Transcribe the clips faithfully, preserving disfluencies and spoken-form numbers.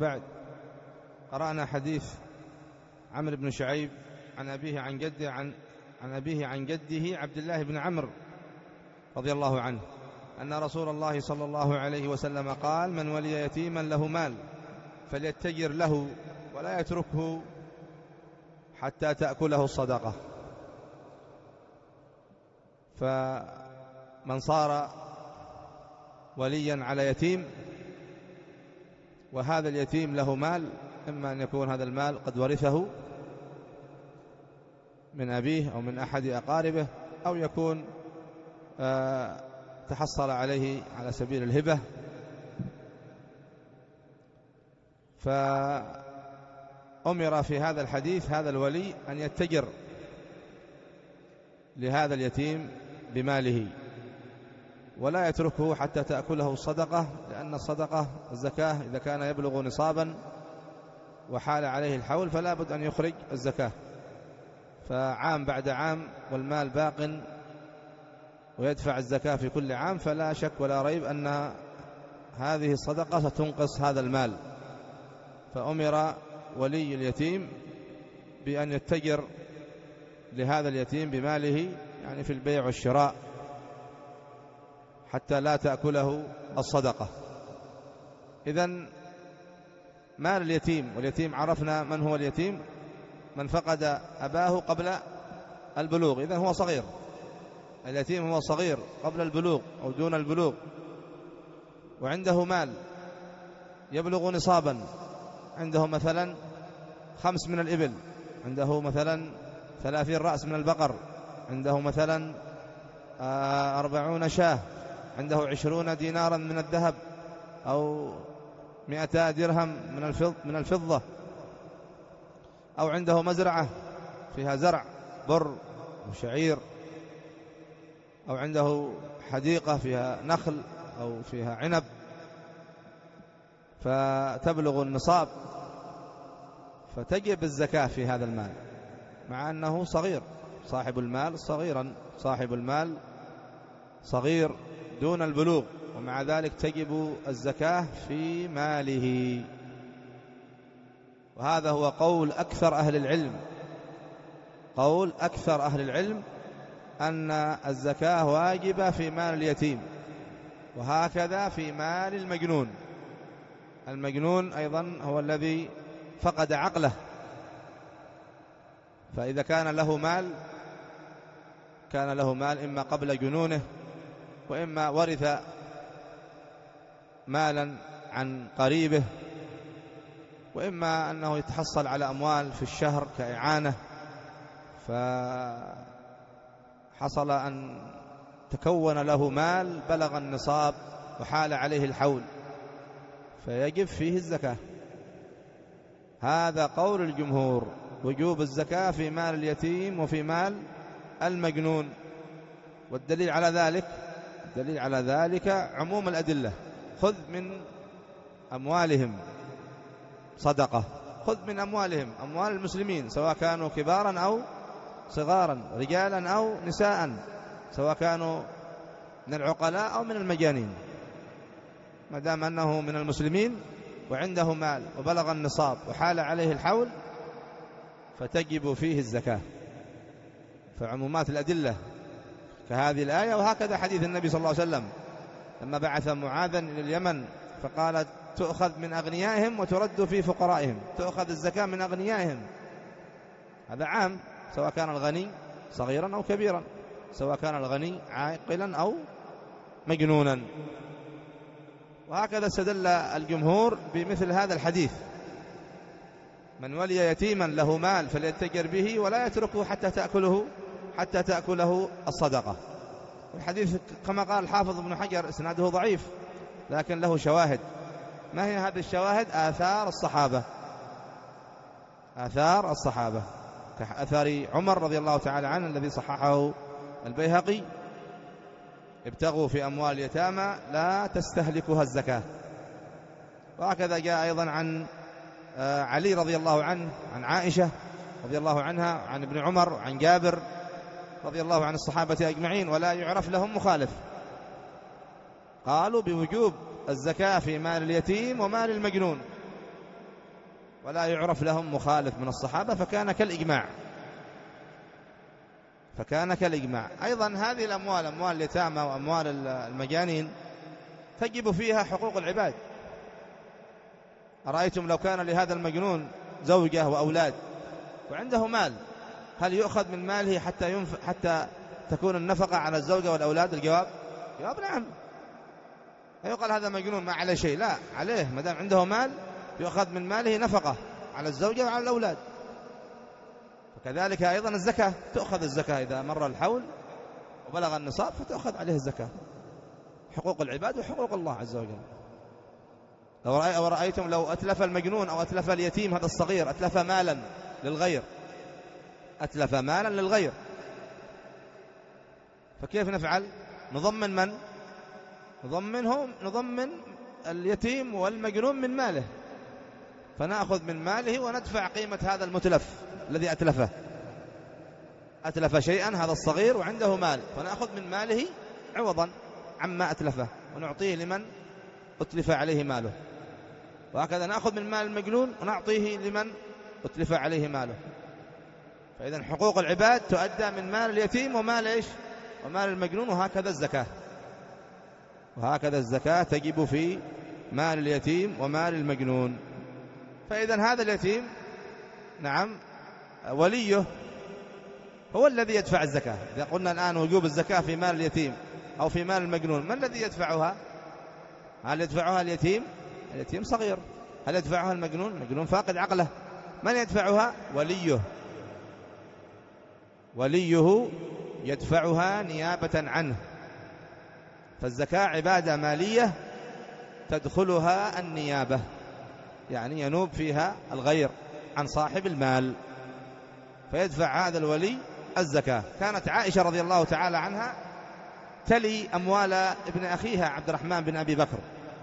بعد، قرأنا حديث عمرو بن شعيب عن أبيه عن جده عن عن أبيه عن جده عبد الله بن عمرو رضي الله عنه أن رسول الله صلى الله عليه وسلم قال: من ولي يتيما له مال فليتجر له ولا يتركه حتى تأكله الصدقة. فمن صار وليا على يتيم وهذا اليتيم له مال، إما أن يكون هذا المال قد ورثه من أبيه أو من أحد أقاربه، أو يكون آه تحصل عليه على سبيل الهبة، فأمر في هذا الحديث هذا الولي أن يتجر لهذا اليتيم بماله ولا يتركه حتى تأكله الصدقة، لأن الصدقة الزكاة إذا كان يبلغ نصابا وحال عليه الحول فلا بد أن يخرج الزكاة، فعام بعد عام والمال باق ويدفع الزكاة في كل عام، فلا شك ولا ريب أن هذه الصدقة ستنقص هذا المال. فأمر ولي اليتيم بأن يتجر لهذا اليتيم بماله، يعني في البيع والشراء، حتى لا تأكله الصدقة. إذن مال اليتيم، واليتيم عرفنا من هو اليتيم: من فقد أباه قبل البلوغ، إذن هو صغير. اليتيم هو صغير قبل البلوغ أو دون البلوغ، وعنده مال يبلغ نصابا، عنده مثلا خمس من الإبل، عنده مثلا ثلاثين رأس من البقر، عنده مثلا أربعون شاة، عنده عشرون دينارا من الذهب أو مئتا درهم من الفضة، أو عنده مزرعة فيها زرع بر وشعير، أو عنده حديقة فيها نخل أو فيها عنب فتبلغ النصاب، فتجب الزكاة في هذا المال، مع أنه صغير. صاحب المال صغيرا، صاحب المال صغير دون البلوغ، ومع ذلك تجب الزكاة في ماله. وهذا هو قول أكثر أهل العلم، قول أكثر أهل العلم أن الزكاة واجبة في مال اليتيم، وهكذا في مال المجنون. المجنون أيضا هو الذي فقد عقله، فإذا كان له مال كان له مال إما قبل جنونه، وإما ورث مالا عن قريبه، وإما أنه يتحصل على أموال في الشهر كإعانة، فحصل أن تكون له مال بلغ النصاب وحال عليه الحول، فيجب فيه الزكاة. هذا قول الجمهور، وجوب الزكاة في مال اليتيم وفي مال المجنون. والدليل على ذلك الدليل على ذلك عموم الأدلة: خذ من أموالهم صدقة، خذ من أموالهم، أموال المسلمين، سواء كانوا كبارا أو صغارا، رجالا أو نساء، سواء كانوا من العقلاء أو من المجانين، ما دام أنه من المسلمين وعنده مال وبلغ النصاب وحال عليه الحول فتجب فيه الزكاة. فعمومات الأدلة كهذه الآية، وهكذا حديث النبي صلى الله عليه وسلم لما بعث معاذا إلى اليمن فقال: تؤخذ من أغنيائهم وترد في فقرائهم، تؤخذ الزكاة من أغنيائهم. هذا عام، سواء كان الغني صغيرا أو كبيرا، سواء كان الغني عاقلا أو مجنونا. وهكذا استدل الجمهور بمثل هذا الحديث: من ولي يتيما له مال فليتجر به ولا يتركه حتى تأكله حتى تأكله الصدقة. الحديث كما قال الحافظ ابن حجر إسناده ضعيف، لكن له شواهد. ما هي هذه الشواهد؟ آثار الصحابة، آثار الصحابة كأثر عمر رضي الله تعالى عنه الذي صححه البيهقي: ابتغوا في أموال اليتامى لا تستهلكها الزكاة. وهكذا جاء أيضا عن علي رضي الله عنه، عن عائشة رضي الله عنها، عن ابن عمر، عن جابر رضي الله عن الصحابة أجمعين، ولا يعرف لهم مخالف، قالوا بوجوب الزكاة في مال اليتيم ومال المجنون. ولا يعرف لهم مخالف من الصحابة، فكان كالإجماع فكان كالإجماع. أيضا هذه الأموال، أموال اليتامى وأموال المجانين، تجب فيها حقوق العباد. أرأيتم لو كان لهذا المجنون زوجة وأولاد وعنده مال، هل يؤخذ من ماله حتى ينف... حتى تكون النفقة على الزوجة والأولاد؟ الجواب جواب نعم. لا يقال هذا مجنون ما عليه شيء، لا عليه، ما دام عنده مال يؤخذ من ماله نفقة على الزوجة وعلى الأولاد. وكذلك أيضا الزكاة، تؤخذ الزكاة إذا مر الحول وبلغ النصاب فتؤخذ عليه الزكاة. حقوق العباد وحقوق الله عز وجل. لو رأي أو رأيتم لو أتلف المجنون أو أتلف اليتيم هذا الصغير، أتلف مالا للغير، أتلف مالا للغير، فكيف نفعل؟ نضمن من؟ نضمنهم نضمن اليتيم والمجنون من ماله، فنأخذ من ماله وندفع قيمة هذا المتلف الذي أتلفه. أتلف شيئا هذا الصغير وعنده مال، فنأخذ من ماله عوضا عما أتلفه ونعطيه لمن أتلف عليه ماله، وهكذا نأخذ من مال المجنون ونعطيه لمن أتلف عليه ماله. فإذا حقوق العباد تؤدى من مال اليتيم ومال إيش؟ ومال المجنون. وهكذا الزكاة وهكذا الزكاة تجب في مال اليتيم ومال المجنون. فإذا هذا اليتيم نعم وليه هو الذي يدفع الزكاة. إذا قلنا الآن وجوب الزكاة في مال اليتيم أو في مال المجنون، من الذي يدفعها؟ هل يدفعها اليتيم؟ اليتيم صغير. هل يدفعها المجنون؟ المجنون فاقد عقله. من يدفعها؟ وليه. وليه يدفعها نيابة عنه. فالزكاة عبادة مالية تدخلها النيابة، يعني ينوب فيها الغير عن صاحب المال، فيدفع هذا الولي الزكاة. كانت عائشة رضي الله تعالى عنها تلي أموال ابن أخيها عبد الرحمن بن أبي بكر،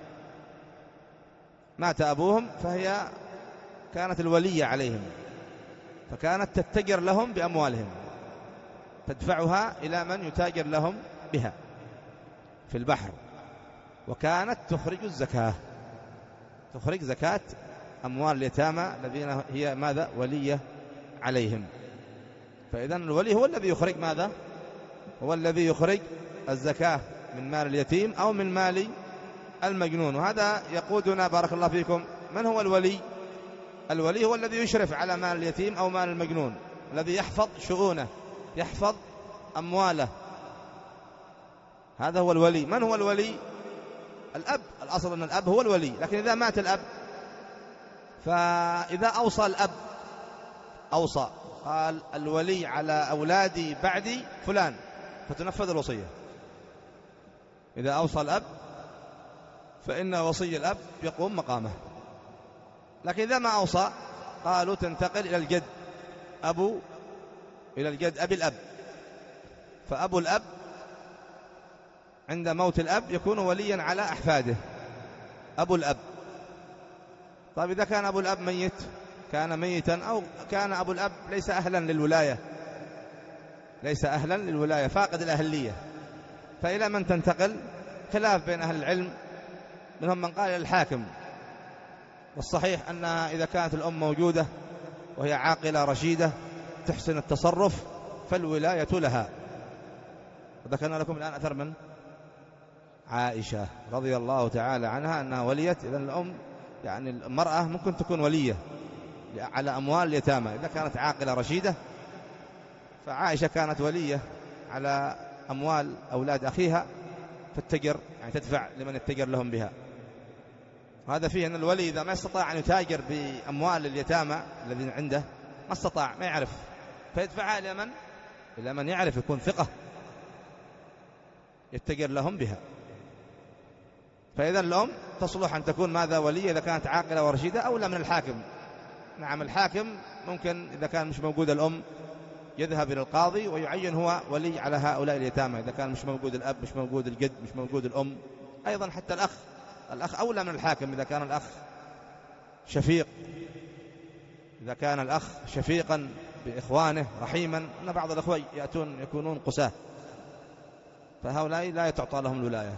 مات أبوهم فهي كانت الولية عليهم، فكانت تتجر لهم بأموالهم، تدفعها إلى من يتاجر لهم بها في البحر، وكانت تخرج الزكاة، تخرج زكاة أموال اليتامى الذين هي ماذا؟ ولية عليهم. فإذا الولي هو الذي يخرج ماذا؟ هو الذي يخرج الزكاة من مال اليتيم أو من مال المجنون. وهذا يقودنا بارك الله فيكم، من هو الولي؟ الولي هو الذي يشرف على مال اليتيم أو مال المجنون، الذي يحفظ شؤونه، يحفظ أمواله، هذا هو الولي. من هو الولي؟ الأب. الأصل أن الأب هو الولي، لكن إذا مات الأب، فإذا أوصى الأب، أوصى قال الولي على أولادي بعدي فلان، فتنفذ الوصية. إذا أوصى الأب فإن وصي الأب يقوم مقامه. لكن إذا ما أوصى قالوا تنتقل إلى الجد، أبو إلى الجد أبي الأب، فأبو الأب عند موت الأب يكون وليا على أحفاده، أبو الأب. طيب إذا كان أبو الأب ميت، كان ميتا أو كان أبو الأب ليس أهلا للولاية، ليس أهلا للولاية، فاقد الأهلية، فإلى من تنتقل؟ خلاف بين أهل العلم، منهم من قال الحاكم، والصحيح أنها إذا كانت الأم موجودة وهي عاقلة رشيدة تحسن التصرف فالولاية لها. وذكرنا لكم الآن أثر من عائشة رضي الله تعالى عنها أنها وليت. إذن الأم يعني المرأة ممكن تكون ولية على أموال اليتامى إذا كانت عاقلة رشيدة، فعائشة كانت ولية على أموال أولاد أخيها فالتجر، يعني تدفع لمن يتجر لهم بها. هذا فيه أن الولي إذا ما استطاع أن يتاجر بأموال اليتامى الذين عنده، ما استطاع، ما يعرف، فيدفعها إلى من؟ إلى من يعرف، يكون ثقة يتجر لهم بها. فإذا الأم تصلح أن تكون ماذا؟ ولية إذا كانت عاقلة ورشيدة، أولى من الحاكم. نعم الحاكم ممكن إذا كان مش موجود الأم يذهب إلى القاضي ويعين هو ولي على هؤلاء اليتامى، إذا كان مش موجود الأب، مش موجود الجد، مش موجود الأم. أيضا حتى الأخ، الأخ أولى من الحاكم إذا كان الأخ شفيق، إذا كان الأخ شفيقا بإخوانه رحيما، أن بعض الأخوة يأتون يكونون قساة، فهؤلاء لا يتعطى لهم الولاية،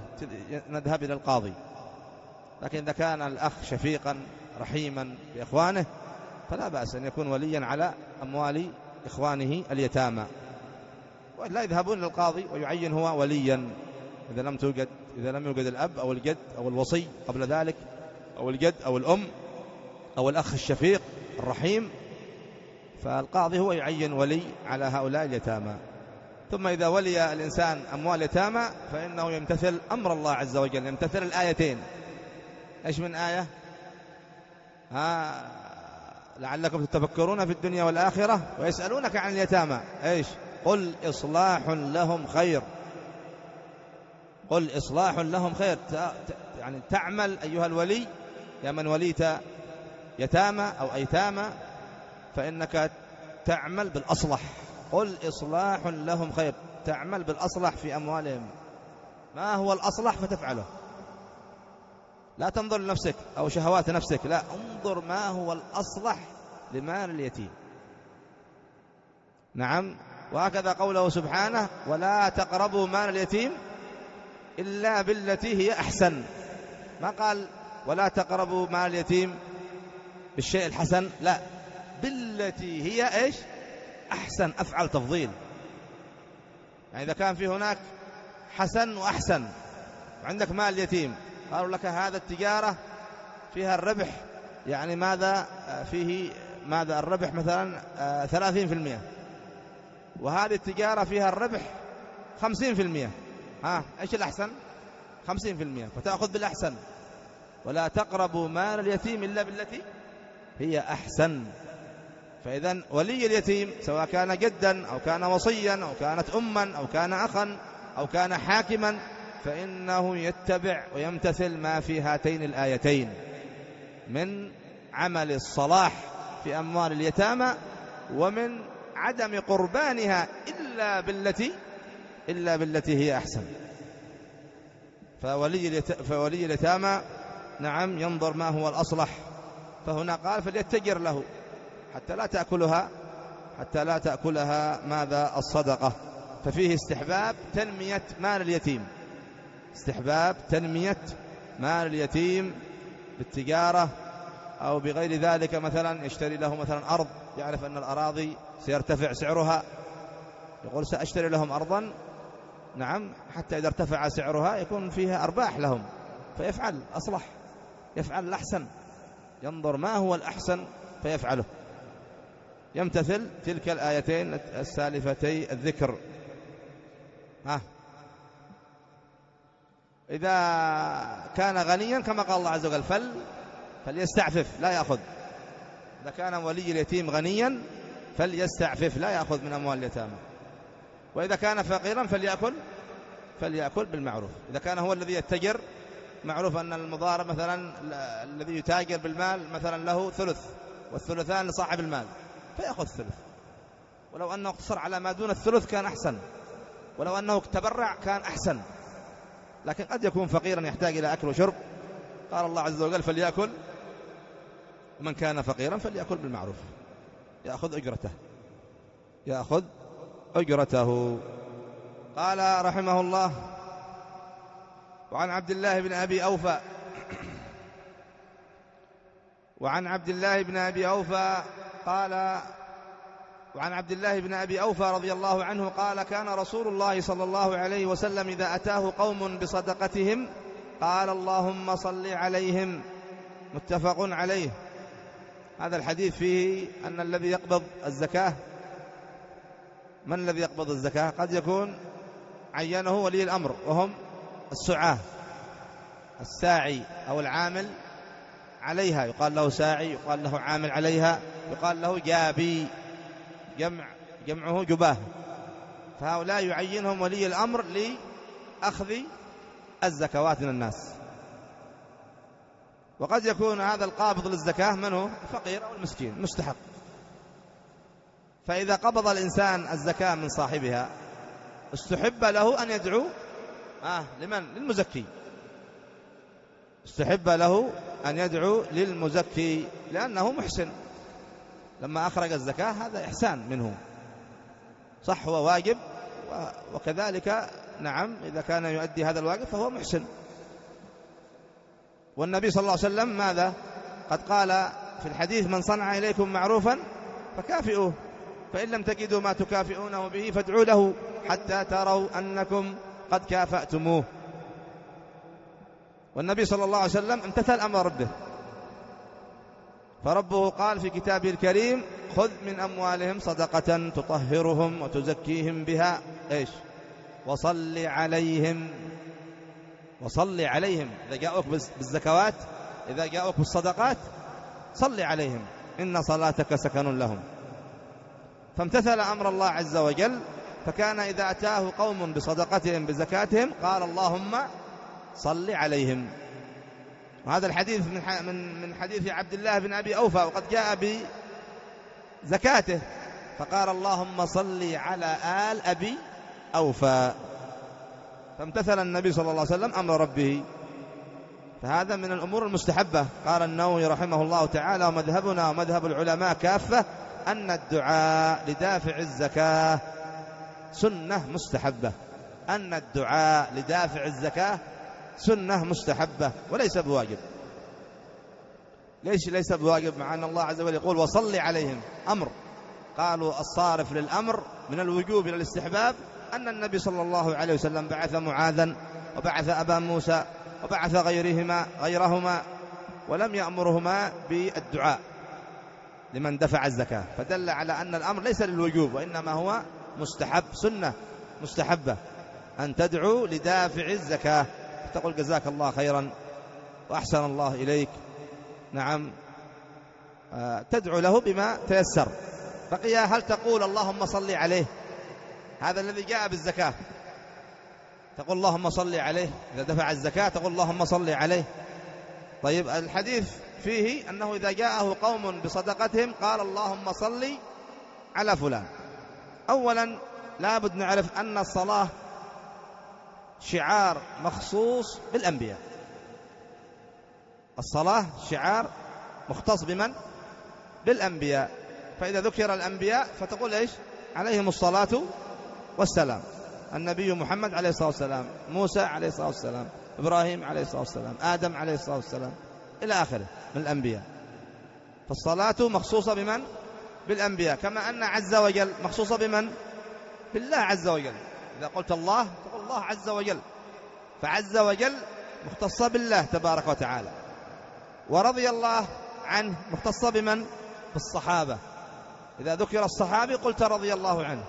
نذهب إلى القاضي. لكن إذا كان الأخ شفيقا رحيما بإخوانه فلا بأس أن يكون وليا على أموال إخوانه اليتامى، ولا يذهبون للقاضي ويعين هو وليا إذا لم توجد إذا لم يوجد الأب أو الجد أو الوصي قبل ذلك أو الجد أو الأم أو الأخ الشفيق الرحيم، فالقاضي هو يعين ولي على هؤلاء اليتامى. ثم إذا ولي الإنسان أموال يتامى فإنه يمتثل أمر الله عز وجل، يمتثل الآيتين. إيش من آية؟ ها لعلكم تتفكرون في الدنيا والآخرة ويسألونك عن اليتامى، إيش؟ قل إصلاح لهم خير، قل إصلاح لهم خير، يعني تعمل أيها الولي يا من وليت يتامى أو أيتامى فإنك تعمل بالأصلح. قل إصلاح لهم خير، تعمل بالأصلح في أموالهم. ما هو الأصلح فتفعله، لا تنظر لنفسك أو شهوات نفسك، لا، انظر ما هو الأصلح لمال اليتيم. نعم. وهكذا قوله سبحانه ولا تقربوا مال اليتيم إلا بالتي هي أحسن، ما قال ولا تقربوا مال اليتيم بالشيء الحسن، لا، بالتي هي إيش؟ أحسن، أفعل تفضيل. يعني إذا كان في هناك حسن وأحسن وعندك مال اليتيم، قالوا لك هذا التجارة فيها الربح، يعني ماذا فيه، ماذا الربح مثلا ثلاثين في المئة، وهذه التجارة فيها الربح خمسين في المئة، ها إيش الأحسن؟ خمسين في المئة، فتأخذ بالأحسن. ولا تقربوا مال اليتيم إلا بالتي هي أحسن. فإذا ولي اليتيم سواء كان جدا أو كان وصيا أو كانت أما أو كان أخا أو كان حاكما فإنه يتبع ويمتثل ما في هاتين الآيتين من عمل الصلاح في أموال اليتامى ومن عدم قربانها إلا بالتي إلا بالتي هي أحسن. فولي فولي اليتامى نعم ينظر ما هو الأصلح، فهنا قال فليتجر له حتى لا تأكلها حتى لا تأكلها ماذا الصدقة. ففيه استحباب تنمية مال اليتيم، استحباب تنمية مال اليتيم بالتجارة أو بغير ذلك، مثلا يشتري له مثلا أرض، يعرف أن الأراضي سيرتفع سعرها، يقول سأشتري لهم أرضا، نعم، حتى إذا ارتفع سعرها يكون فيها أرباح لهم، فيفعل أصلح، يفعل الأحسن، ينظر ما هو الأحسن فيفعله، يمتثل تلك الآيتين السالفتي الذكر. ها إذا كان غنيا كما قال الله عز وجل فل فليستعفف لا يأخذ، إذا كان ولي اليتيم غنيا فليستعفف لا يأخذ من أموال اليتامى، وإذا كان فقيرا فليأكل فليأكل بالمعروف. إذا كان هو الذي يتجر، معروف أن المضارب مثلا الذي يتاجر بالمال مثلا له ثلث والثلثان لصاحب المال فيأخذ ثلث، ولو أنه اقتصر على ما دون الثلث كان أحسن، ولو أنه تبرع كان أحسن، لكن قد يكون فقيرا يحتاج إلى أكل وشرب، قال الله عز وجل فليأكل، ومن كان فقيرا فليأكل بالمعروف، يأخذ أجرته يأخذ أجرته. قال رحمه الله وعن عبد الله بن أبي أوفى وعن عبد الله بن أبي أوفى قال وعن عبد الله بن أبي أوفى رضي الله عنه قال كان رسول الله صلى الله عليه وسلم إذا أتاه قوم بصدقتهم قال اللهم صل عليهم، متفق عليه. هذا الحديث فيه أن الذي يقبض الزكاة، من الذي يقبض الزكاة؟ قد يكون عينه ولي الأمر وهم السعاة، الساعي أو العامل عليها يقال له ساعي، يقال له عامل عليها، يقال له جابي، جمع جمعه جباه، فهؤلاء يعينهم ولي الأمر لأخذ الزكوات من الناس. وقد يكون هذا القابض للزكاة من هو؟ الفقير أو المسكين مستحق. فإذا قبض الإنسان الزكاة من صاحبها استحب له أن يدعو آه لمن؟ للمزكي، استحب له أن يدعو للمزكي لأنه محسن، لما أخرج الزكاة هذا إحسان منه، صح هو واجب، وكذلك نعم إذا كان يؤدي هذا الواجب فهو محسن. والنبي صلى الله عليه وسلم ماذا؟ قد قال في الحديث من صنع إليكم معروفا فكافئوه، فإن لم تجدوا ما تكافئونه به فادعوا له حتى تروا أنكم قد كافأتموه. والنبي صلى الله عليه وسلم امتثل أمر ربه، فربه قال في كتابه الكريم خذ من أموالهم صدقة تطهرهم وتزكيهم بها إيش وصل عليهم. وصل عليهم إذا جاءوك بالزكوات، إذا جاءوك بالصدقات صل عليهم إن صلاتك سكن لهم. فامتثل أمر الله عز وجل، فكان إذا أتاه قوم بصدقتهم بزكاتهم قال اللهم صل عليهم. وهذا الحديث من من حديث عبد الله بن أبي أوفى، وقد جاء بزكاته فقال اللهم صل على آل أبي أوفى. فامتثل النبي صلى الله عليه وسلم أمر ربه. فهذا من الأمور المستحبة. قال النووي رحمه الله تعالى ومذهبنا ومذهب العلماء كافة أن الدعاء لدافع الزكاة سنة مستحبة، أن الدعاء لدافع الزكاة سنة مستحبة وليس بواجب. ليش ليس بواجب مع أن الله عز وجل يقول وصل عليهم أمر؟ قالوا الصارف للأمر من الوجوب إلى الاستحباب أن النبي صلى الله عليه وسلم بعث معاذا وبعث أبا موسى وبعث غيرهما غيرهما ولم يأمرهما بالدعاء لمن دفع الزكاة، فدل على أن الأمر ليس للوجوب وإنما هو مستحب، سنة مستحبة أن تدعو لدافع الزكاة، تقول جزاك الله خيرا وأحسن الله إليك، نعم، تدعو له بما تيسر. بقي هل تقول اللهم صل عليه؟ هذا الذي جاء بالزكاة تقول اللهم صل عليه، إذا دفع الزكاة تقول اللهم صل عليه. طيب الحديث فيه أنه إذا جاءه قوم بصدقتهم قال اللهم صل على فلان. أولا لابد نعرف أن الصلاة شعار مخصوص بالأنبياء. الصلاة شعار مختص بمن؟ بالأنبياء. فإذا ذكر الأنبياء فتقول إيش؟ عليهم الصلاة والسلام. النبي محمد عليه الصلاة والسلام، موسى عليه الصلاة والسلام، إبراهيم عليه الصلاة والسلام، آدم عليه الصلاة والسلام إلى آخره من الأنبياء. فالصلاة مخصوصة بمن؟ بالأنبياء. كما أن عز وجل مخصوصة بمن؟ بالله عز وجل. إذا قلت الله تقول الله عز وجل، فعز وجل مختصة بالله تبارك وتعالى. ورضي الله عنه مختصة بمن؟ بالصحابة. إذا ذكر الصحابي قلت رضي الله عنه،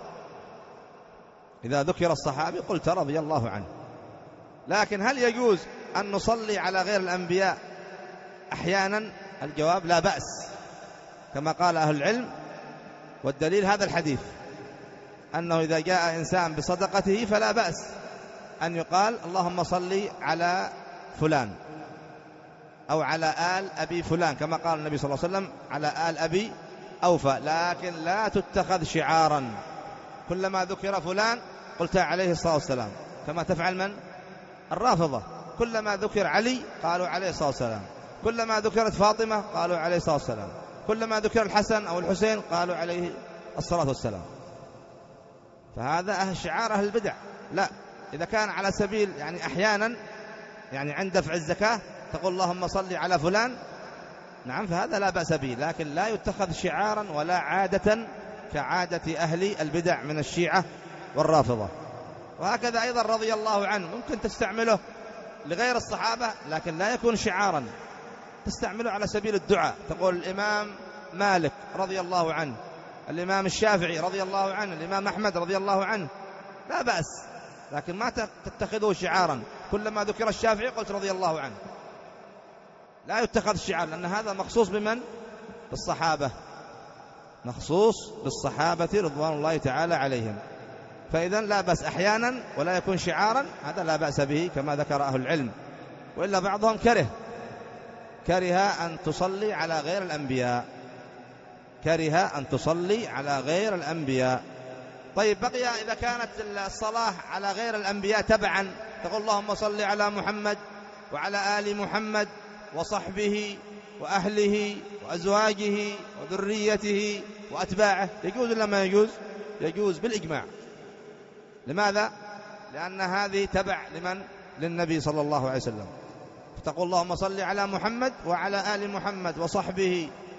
إذا ذكر الصحابي قلت رضي الله عنه. لكن هل يجوز أن نصلي على غير الأنبياء أحيانا؟ الجواب لا بأس، كما قال أهل العلم، والدليل هذا الحديث أنه إذا جاء إنسان بصدقته فلا بأس أن يقال اللهم صل على فلان أو على آل أبي فلان، كما قال النبي صلى الله عليه وسلم على آل أبي أوفى، لكن لا تتخذ شعارا. كلما ذكر فلان قلت عليه الصلاة والسلام، كما تفعل من؟ الرافضة. كلما ذكر علي قالوا عليه الصلاة والسلام، كلما ذكرت فاطمة قالوا عليه الصلاة والسلام، كلما ذكر الحسن أو الحسين قالوا عليه الصلاة والسلام. فهذا أهل شعار أهل البدع. لا، إذا كان على سبيل يعني أحيانا يعني عند دفع الزكاة تقول اللهم صل على فلان، نعم، فهذا لا بأس به، لكن لا يتخذ شعارا ولا عادة كعادة أهل البدع من الشيعة والرافضة. وهكذا أيضا رضي الله عنه ممكن تستعمله لغير الصحابة لكن لا يكون شعارا، تستعمله على سبيل الدعاء. تقول الإمام مالك رضي الله عنه، الإمام الشافعي رضي الله عنه، الإمام أحمد رضي الله عنه، لا بأس، لكن ما تتخذه شعارا. كلما ذكر الشافعي قلت رضي الله عنه، لا يتخذ شعار، لأن هذا مخصوص بمن؟ بالصحابة، مخصوص بالصحابة رضوان الله تعالى عليهم. فإذا لا بأس أحيانا ولا يكون شعارا، هذا لا بأس به كما ذكر أهل العلم. وإلا بعضهم كره كره أن تصلي على غير الأنبياء، كره أن تصلي على غير الأنبياء. طيب بقي إذا كانت الصلاة على غير الأنبياء تبعا، تقول اللهم صل على محمد وعلى آل محمد وصحبه وأهله وأزواجه وذريته وأتباعه، يجوز ولا ما يجوز؟ يجوز بالإجماع. لماذا؟ لأن هذه تبع لمن؟ للنبي صلى الله عليه وسلم. فتقول اللهم صل على محمد وعلى آل محمد وصحبه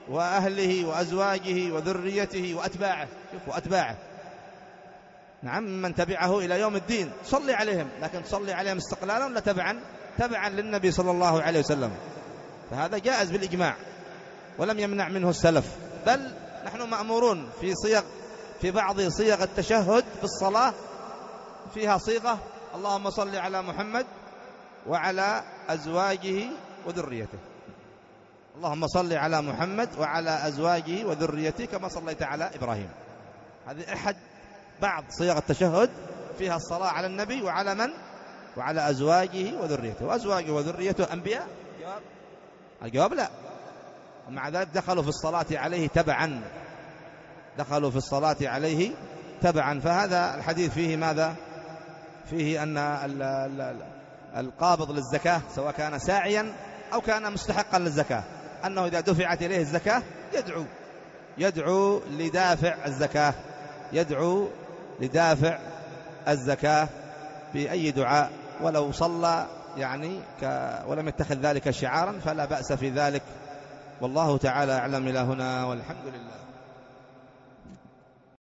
وأهله وأزواجه وذريته وأتباعه. شوفوا أتباعه، نعم، من تبعه إلى يوم الدين، صلي عليهم، لكن تصلي عليهم استقلالا ولا تبعا؟ تبعا للنبي صلى الله عليه وسلم. فهذا جائز بالإجماع ولم يمنع منه السلف، بل نحن مأمورون في صيغ في بعض صيغ التشهد في الصلاة فيها صيغة اللهم صل على محمد وعلى أزواجه وذريته، اللهم صل على محمد وعلى أزواجه وذريته كما صليت على إبراهيم. هذه أحد بعض صيغ التشهد فيها الصلاة على النبي وعلى من؟ وعلى أزواجه وذريته. وأزواجه وذريته أنبياء؟ الجواب الجواب لا. ومع ذلك دخلوا في الصلاة عليه تبعا، دخلوا في الصلاة عليه تبعا. فهذا الحديث فيه ماذا؟ فيه أن القابض للزكاة سواء كان ساعيا أو كان مستحقا للزكاة، أنه إذا دفعت إليه الزكاة يدعو يدعو لدافع الزكاة، يدعو لدافع الزكاة بأي دعاء، ولو صلى يعني ك... ولم يتخذ ذلك شعارا فلا بأس في ذلك. والله تعالى أعلم. إلى هنا والحمد لله.